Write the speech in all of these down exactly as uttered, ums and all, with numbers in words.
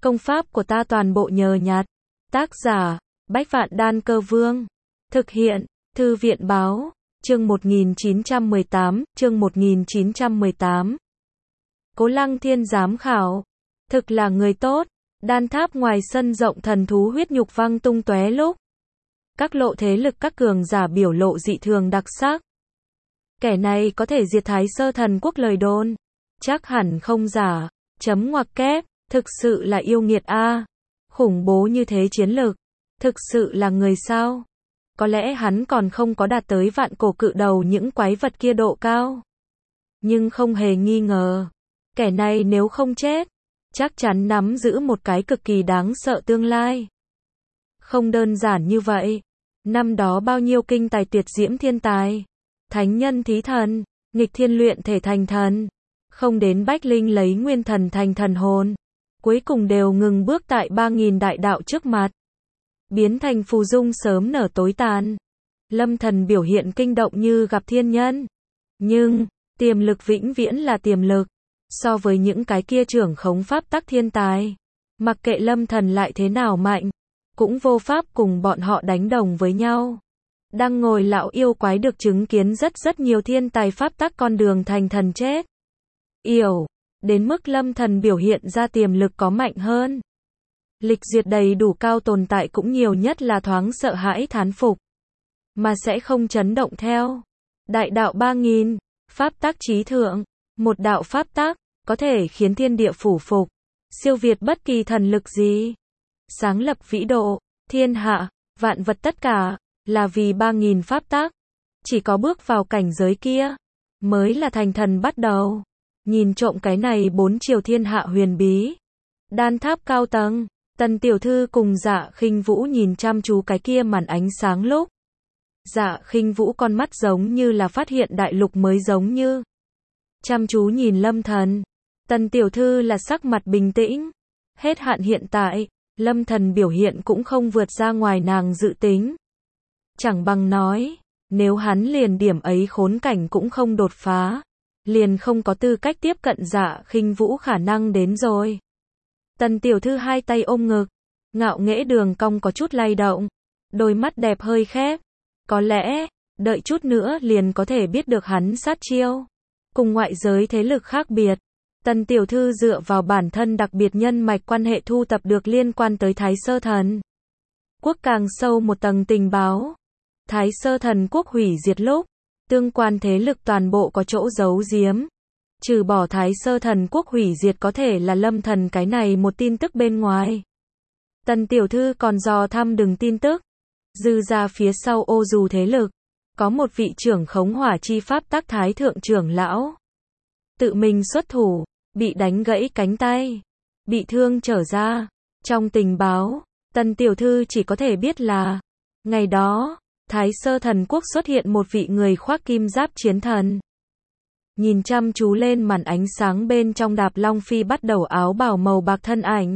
Công pháp của ta toàn bộ nhờ nhặt. Tác giả, Bách Vạn Đan Cơ Vương. Thực hiện, Thư viện Báo, chương một nghìn chín trăm mười tám, chương một nghìn chín trăm mười tám. Cố Lăng Thiên giám khảo. Thực là người tốt. Đan tháp ngoài sân rộng thần thú huyết nhục văng tung tóe lúc. Các lộ thế lực các cường giả biểu lộ dị thường đặc sắc. Kẻ này có thể diệt Thái Sơ Thần Quốc lời đồn. Chắc hẳn không giả. Chấm ngoặc kép. Thực sự là yêu nghiệt a. Khủng bố như thế chiến lực. Thực sự là người sao? Có lẽ hắn còn không có đạt tới vạn cổ cự đầu những quái vật kia độ cao. Nhưng không hề nghi ngờ. Kẻ này nếu không chết, chắc chắn nắm giữ một cái cực kỳ đáng sợ tương lai. Không đơn giản như vậy. Năm đó bao nhiêu kinh tài tuyệt diễm thiên tài. Thánh nhân thí thần, nghịch thiên luyện thể thành thần. Không đến Bách Linh lấy nguyên thần thành thần hồn. Cuối cùng đều ngừng bước tại ba nghìn đại đạo trước mặt. Biến thành phù dung sớm nở tối tàn. Lâm Thần biểu hiện kinh động như gặp thiên nhân. Nhưng, tiềm lực vĩnh viễn là tiềm lực. So với những cái kia trưởng khống pháp tắc thiên tài. Mặc kệ Lâm Thần lại thế nào mạnh. Cũng vô pháp cùng bọn họ đánh đồng với nhau. Đang ngồi lão yêu quái được chứng kiến rất rất nhiều thiên tài pháp tắc con đường thành thần chết. Yểu. Đến mức Lâm Thần biểu hiện ra tiềm lực có mạnh hơn. Lịch duyệt đầy đủ cao tồn tại cũng nhiều nhất là thoáng sợ hãi thán phục. Mà sẽ không chấn động theo. Đại đạo ba nghìn, pháp tắc trí thượng. Một đạo pháp tắc, có thể khiến thiên địa phủ phục. Siêu việt bất kỳ thần lực gì. Sáng lập vĩ độ, thiên hạ, vạn vật tất cả, là vì ba nghìn pháp tắc. Chỉ có bước vào cảnh giới kia, mới là thành thần bắt đầu. Nhìn trộm cái này bốn chiều thiên hạ huyền bí. Đan tháp cao tầng, Tần tiểu thư cùng Dạ Khinh Vũ nhìn chăm chú cái kia màn ánh sáng lúc. Dạ Khinh Vũ con mắt giống như là phát hiện đại lục mới giống như. Chăm chú nhìn Lâm Thần. Tần tiểu thư là sắc mặt bình tĩnh. Hết hạn hiện tại, Lâm Thần biểu hiện cũng không vượt ra ngoài nàng dự tính. Chẳng bằng nói, nếu hắn liền điểm ấy khốn cảnh cũng không đột phá. Liền không có tư cách tiếp cận Dạ Khinh Vũ khả năng đến rồi. Tần tiểu thư hai tay ôm ngực, ngạo nghễ đường cong có chút lay động, đôi mắt đẹp hơi khép. Có lẽ, đợi chút nữa liền có thể biết được hắn sát chiêu. Cùng ngoại giới thế lực khác biệt, Tần tiểu thư dựa vào bản thân đặc biệt nhân mạch quan hệ thu tập được liên quan tới Thái Sơ Thần Quốc càng sâu một tầng tình báo. Thái Sơ Thần Quốc hủy diệt lúc, tương quan thế lực toàn bộ có chỗ giấu giếm. Trừ bỏ Thái Sơ Thần Quốc hủy diệt có thể là Lâm Thần cái này một tin tức bên ngoài. Tần tiểu thư còn dò thăm đừng tin tức. Dư ra phía sau ô dù thế lực. Có một vị trưởng khống hỏa chi pháp tắc thái thượng trưởng lão. Tự mình xuất thủ, bị đánh gãy cánh tay. Bị thương trở ra. Trong tình báo, Tần tiểu thư chỉ có thể biết là. Ngày đó, Thái Sơ Thần Quốc xuất hiện một vị người khoác kim giáp chiến thần. Nhìn chăm chú lên màn ánh sáng bên trong đạp long phi bắt đầu áo bào màu bạc thân ảnh.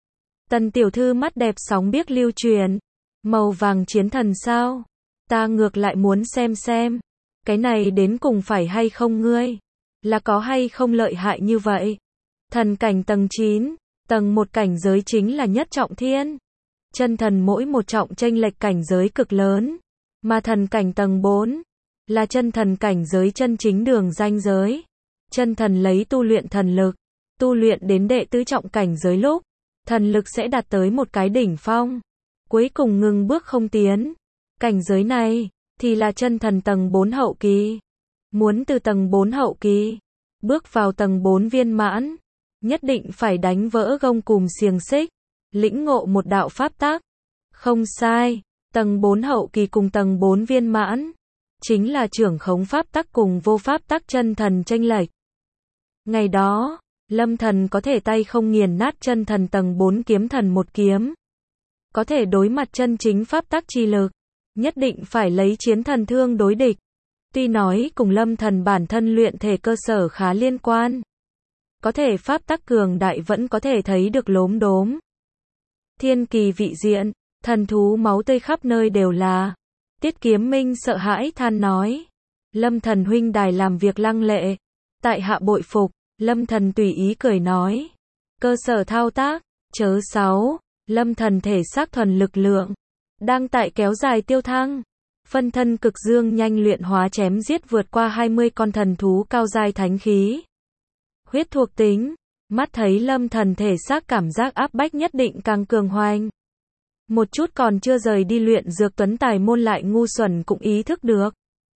Tần tiểu thư mắt đẹp sóng biếc lưu truyền. Màu vàng chiến thần sao? Ta ngược lại muốn xem xem. Cái này đến cùng phải hay không ngươi? Là có hay không lợi hại như vậy? Thần cảnh tầng chín. Tầng một cảnh giới chính là nhất trọng thiên. Chân thần mỗi một trọng chênh lệch cảnh giới cực lớn. Mà thần cảnh tầng bốn. Là chân thần cảnh giới chân chính đường ranh giới. Chân thần lấy tu luyện thần lực. Tu luyện đến đệ tứ trọng cảnh giới lúc. Thần lực sẽ đạt tới một cái đỉnh phong. Cuối cùng ngừng bước không tiến. Cảnh giới này, thì là chân thần tầng bốn hậu kỳ. Muốn từ tầng bốn hậu kỳ, bước vào tầng bốn viên mãn. Nhất định phải đánh vỡ gông cùm xiềng xích. Lĩnh ngộ một đạo pháp tắc. Không sai, tầng bốn hậu kỳ cùng tầng bốn viên mãn. Chính là trưởng khống pháp tắc cùng vô pháp tắc chân thần chênh lệch. Ngày đó, Lâm Thần có thể tay không nghiền nát chân thần tầng bốn kiếm thần một kiếm. Có thể đối mặt chân chính pháp tắc chi lực. Nhất định phải lấy chiến thần thương đối địch. Tuy nói cùng Lâm Thần bản thân luyện thể cơ sở khá liên quan. Có thể pháp tắc cường đại vẫn có thể thấy được lốm đốm. Thiên kỳ vị diện, thần thú máu tươi khắp nơi đều là. Tiết Kiếm Minh sợ hãi than nói. Lâm Thần huynh đài làm việc lăng lệ. Tại hạ bội phục, Lâm Thần tùy ý cười nói. Cơ sở thao tác, Chớ sáu, lâm thần thể xác thuần lực lượng, đang tại kéo dài tiêu thăng. Phân thân cực dương nhanh luyện hóa chém giết vượt qua hai mươi con thần thú cao giai thánh khí. Huyết thuộc tính, mắt thấy lâm thần thể xác cảm giác áp bách nhất định càng cường hoành. Một chút còn chưa rời đi luyện dược tuấn tài môn lại ngu xuẩn cũng ý thức được.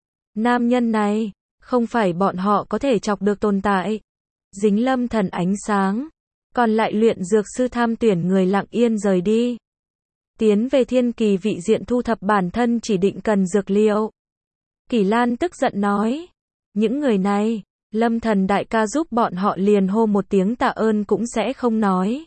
Nam nhân này, không phải bọn họ có thể chọc được tồn tại. Dính lâm thần ánh sáng. Còn lại luyện dược sư tham tuyển người lặng yên rời đi. Tiến về thiên kỳ vị diện thu thập bản thân chỉ định cần dược liệu. Kỷ Lan tức giận nói. Những người này, lâm thần đại ca giúp bọn họ liền hô một tiếng tạ ơn cũng sẽ không nói.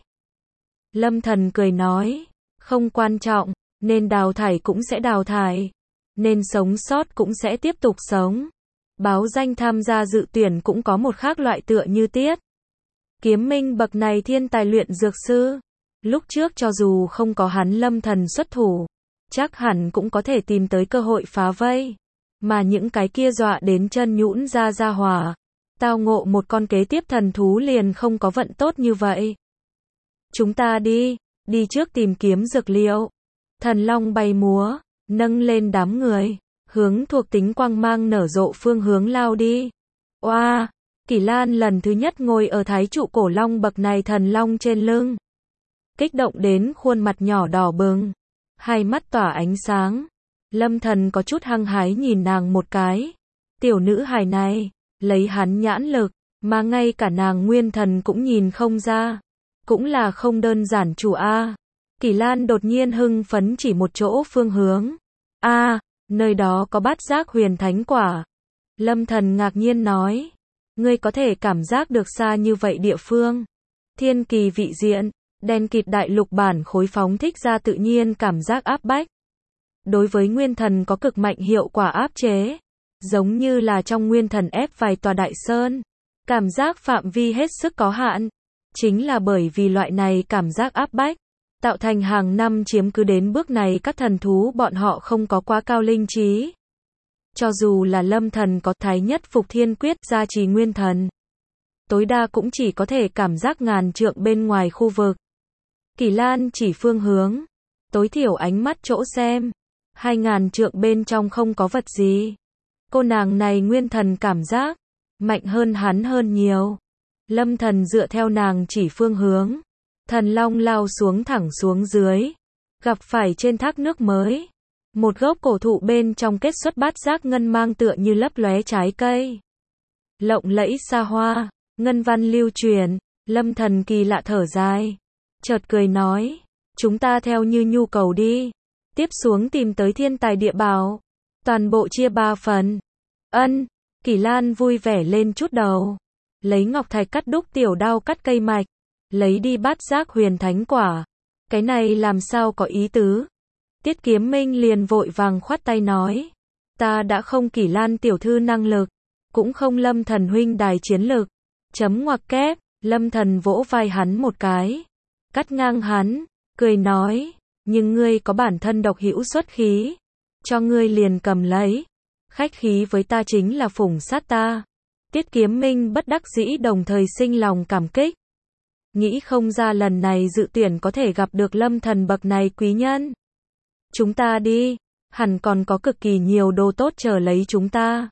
Lâm thần cười nói. Không quan trọng, nên đào thải cũng sẽ đào thải. Nên sống sót cũng sẽ tiếp tục sống. Báo danh tham gia dự tuyển cũng có một khác loại tựa như Tiết Kiếm Minh bậc này thiên tài luyện dược sư. Lúc trước cho dù không có hắn lâm thần xuất thủ, chắc hẳn cũng có thể tìm tới cơ hội phá vây. Mà những cái kia dọa đến chân nhũn ra ra hỏa. Tao ngộ một con kế tiếp thần thú liền không có vận tốt như vậy. Chúng ta đi, đi trước tìm kiếm dược liệu. Thần long bay múa, nâng lên đám người, hướng thuộc tính quang mang nở rộ phương hướng lao đi. Oa, wow, Kỷ Lan lần thứ nhất ngồi ở thái trụ cổ long bậc này thần long trên lưng. Kích động đến khuôn mặt nhỏ đỏ bừng, hai mắt tỏa ánh sáng. Lâm thần có chút hăng hái nhìn nàng một cái. Tiểu nữ hài này, lấy hắn nhãn lực, mà ngay cả nàng nguyên thần cũng nhìn không ra. Cũng là không đơn giản chủ A. Kỷ Lan đột nhiên hưng phấn chỉ một chỗ phương hướng. A, nơi đó có bát giác huyền thánh quả. Lâm thần ngạc nhiên nói. Ngươi có thể cảm giác được xa như vậy địa phương. Thiên kỳ vị diện, đen kịt đại lục bản khối phóng thích ra tự nhiên cảm giác áp bách. Đối với nguyên thần có cực mạnh hiệu quả áp chế. Giống như là trong nguyên thần ép vài tòa đại sơn. Cảm giác phạm vi hết sức có hạn. Chính là bởi vì loại này cảm giác áp bách, tạo thành hàng năm chiếm cứ đến bước này các thần thú bọn họ không có quá cao linh trí. Cho dù là lâm thần có thái nhất phục thiên quyết gia trì nguyên thần, tối đa cũng chỉ có thể cảm giác ngàn trượng bên ngoài khu vực. Kỷ Lan chỉ phương hướng, tối thiểu ánh mắt chỗ xem, hai ngàn trượng bên trong không có vật gì. Cô nàng này nguyên thần cảm giác, mạnh hơn hắn hơn nhiều. Lâm thần dựa theo nàng chỉ phương hướng. Thần long lao xuống thẳng xuống dưới. Gặp phải trên thác nước mới. Một gốc cổ thụ bên trong kết xuất bát giác ngân mang tựa như lấp lóe trái cây. Lộng lẫy xa hoa, ngân văn lưu truyền. Lâm thần kỳ lạ thở dài. Chợt cười nói. Chúng ta theo như nhu cầu đi. Tiếp xuống tìm tới thiên tài địa bảo. Toàn bộ chia ba phần. Ân. Kỷ Lan vui vẻ lên chút đầu. Lấy ngọc thạch cắt đúc tiểu đao cắt cây mạch, lấy đi bát giác huyền thánh quả. Cái này làm sao có ý tứ? Tiết Kiếm Minh liền vội vàng khoát tay nói, ta đã không Kỷ Lan tiểu thư năng lực, cũng không lâm thần huynh đài chiến lực. Chấm ngoặc kép, lâm thần vỗ vai hắn một cái, cắt ngang hắn, cười nói, nhưng ngươi có bản thân độc hữu xuất khí, cho ngươi liền cầm lấy, khách khí với ta chính là phủng sát ta. Tiết Kiếm Minh bất đắc dĩ đồng thời sinh lòng cảm kích. Nghĩ không ra lần này dự tuyển có thể gặp được lâm thần bậc này quý nhân. Chúng ta đi, hẳn còn có cực kỳ nhiều đồ tốt chờ lấy chúng ta.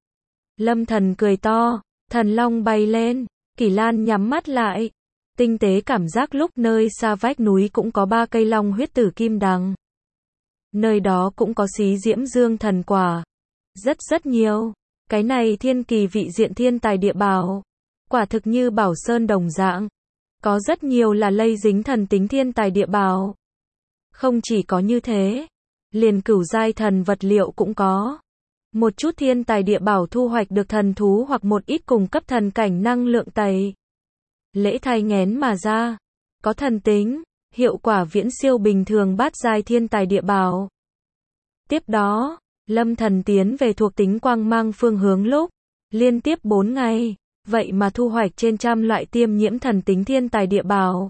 Lâm thần cười to, thần long bay lên, Kỷ Lan nhắm mắt lại. Tinh tế cảm giác lúc nơi xa vách núi cũng có ba cây long huyết tử kim đằng. Nơi đó cũng có xí diễm dương thần quả. Rất rất nhiều. Cái này thiên kỳ vị diện thiên tài địa bảo. Quả thực như bảo sơn đồng dạng. Có rất nhiều là lây dính thần tính thiên tài địa bảo. Không chỉ có như thế. Liền cửu giai thần vật liệu cũng có. Một chút thiên tài địa bảo thu hoạch được thần thú hoặc một ít cùng cấp thần cảnh năng lượng tẩy. Lễ thai nghén mà ra. Có thần tính. Hiệu quả viễn siêu bình thường bát giai thiên tài địa bảo. Tiếp đó. Lâm thần tiến về thuộc tính quang mang phương hướng lúc, liên tiếp bốn ngày, vậy mà thu hoạch trên trăm loại tiêm nhiễm thần tính thiên tài địa bảo.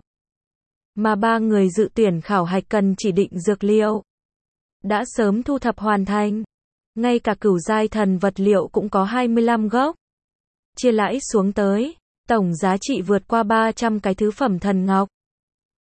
Mà ba người dự tuyển khảo hạch cần chỉ định dược liệu. Đã sớm thu thập hoàn thành. Ngay cả cửu giai thần vật liệu cũng có hai mươi lăm gốc. Chia lãi xuống tới, tổng giá trị vượt qua ba trăm cái thứ phẩm thần ngọc.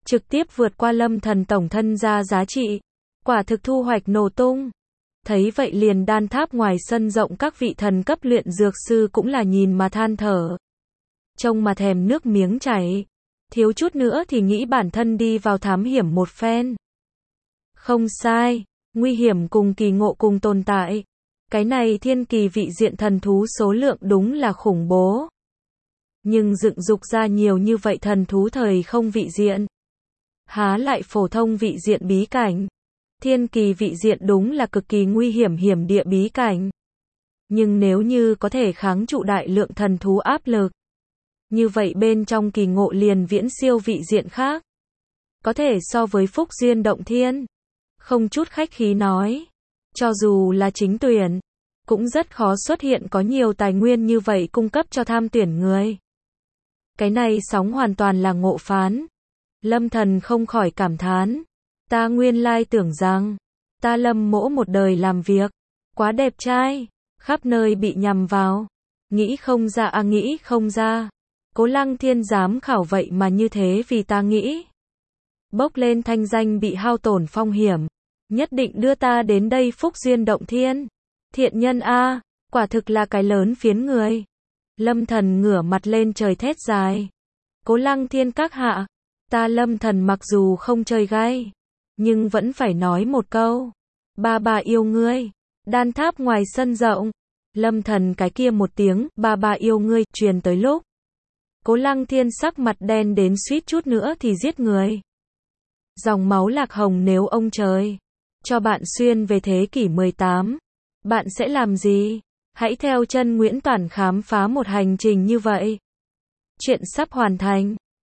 trực tiếp vượt qua Lâm Thần tổng thân gia giá trị. Quả thực thu hoạch nổ tung. Thấy vậy liền đan tháp ngoài sân rộng các vị thần cấp luyện dược sư cũng là nhìn mà than thở. Trông mà thèm nước miếng chảy. Thiếu chút nữa thì nghĩ bản thân đi vào thám hiểm một phen. Không sai, nguy hiểm cùng kỳ ngộ cùng tồn tại. Cái này thiên kỳ vị diện thần thú số lượng đúng là khủng bố. Nhưng dựng dục ra nhiều như vậy thần thú thời không vị diện. Há lại phổ thông vị diện bí cảnh. Thiên kỳ vị diện đúng là cực kỳ nguy hiểm hiểm địa bí cảnh. Nhưng nếu như có thể kháng trụ đại lượng thần thú áp lực, như vậy bên trong kỳ ngộ liền viễn siêu vị diện khác. Có thể so với phúc duyên động thiên. Không chút khách khí nói. Cho dù là chính tuyển, cũng rất khó xuất hiện có nhiều tài nguyên như vậy cung cấp cho tham tuyển người. Cái này sóng hoàn toàn là ngộ phán. Lâm Thần không khỏi cảm thán. Ta nguyên lai tưởng rằng, ta Lâm Mỗ một đời làm việc, quá đẹp trai, khắp nơi bị nhằm vào. Nghĩ không ra à nghĩ không ra. Cố Lăng Thiên dám khảo vậy mà như thế vì ta nghĩ. Bốc lên thanh danh bị hao tổn phong hiểm. Nhất định đưa ta đến đây phúc duyên động thiên. Thiện nhân a, quả thực là cái lớn phiến người. Lâm Thần ngửa mặt lên trời thét dài. Cố Lăng Thiên các hạ, ta Lâm Thần mặc dù không chơi gay, nhưng vẫn phải nói một câu. Ba bà yêu ngươi. Đan tháp ngoài sân rộng. Lâm Thần cái kia một tiếng, ba bà yêu ngươi, truyền tới lúc. Cố Lăng Thiên sắc mặt đen đến suýt chút nữa thì giết người. Dòng máu lạc hồng nếu ông trời cho bạn xuyên về thế kỷ mười tám, bạn sẽ làm gì? Hãy theo chân Nguyễn Toản khám phá một hành trình như vậy. Chuyện sắp hoàn thành.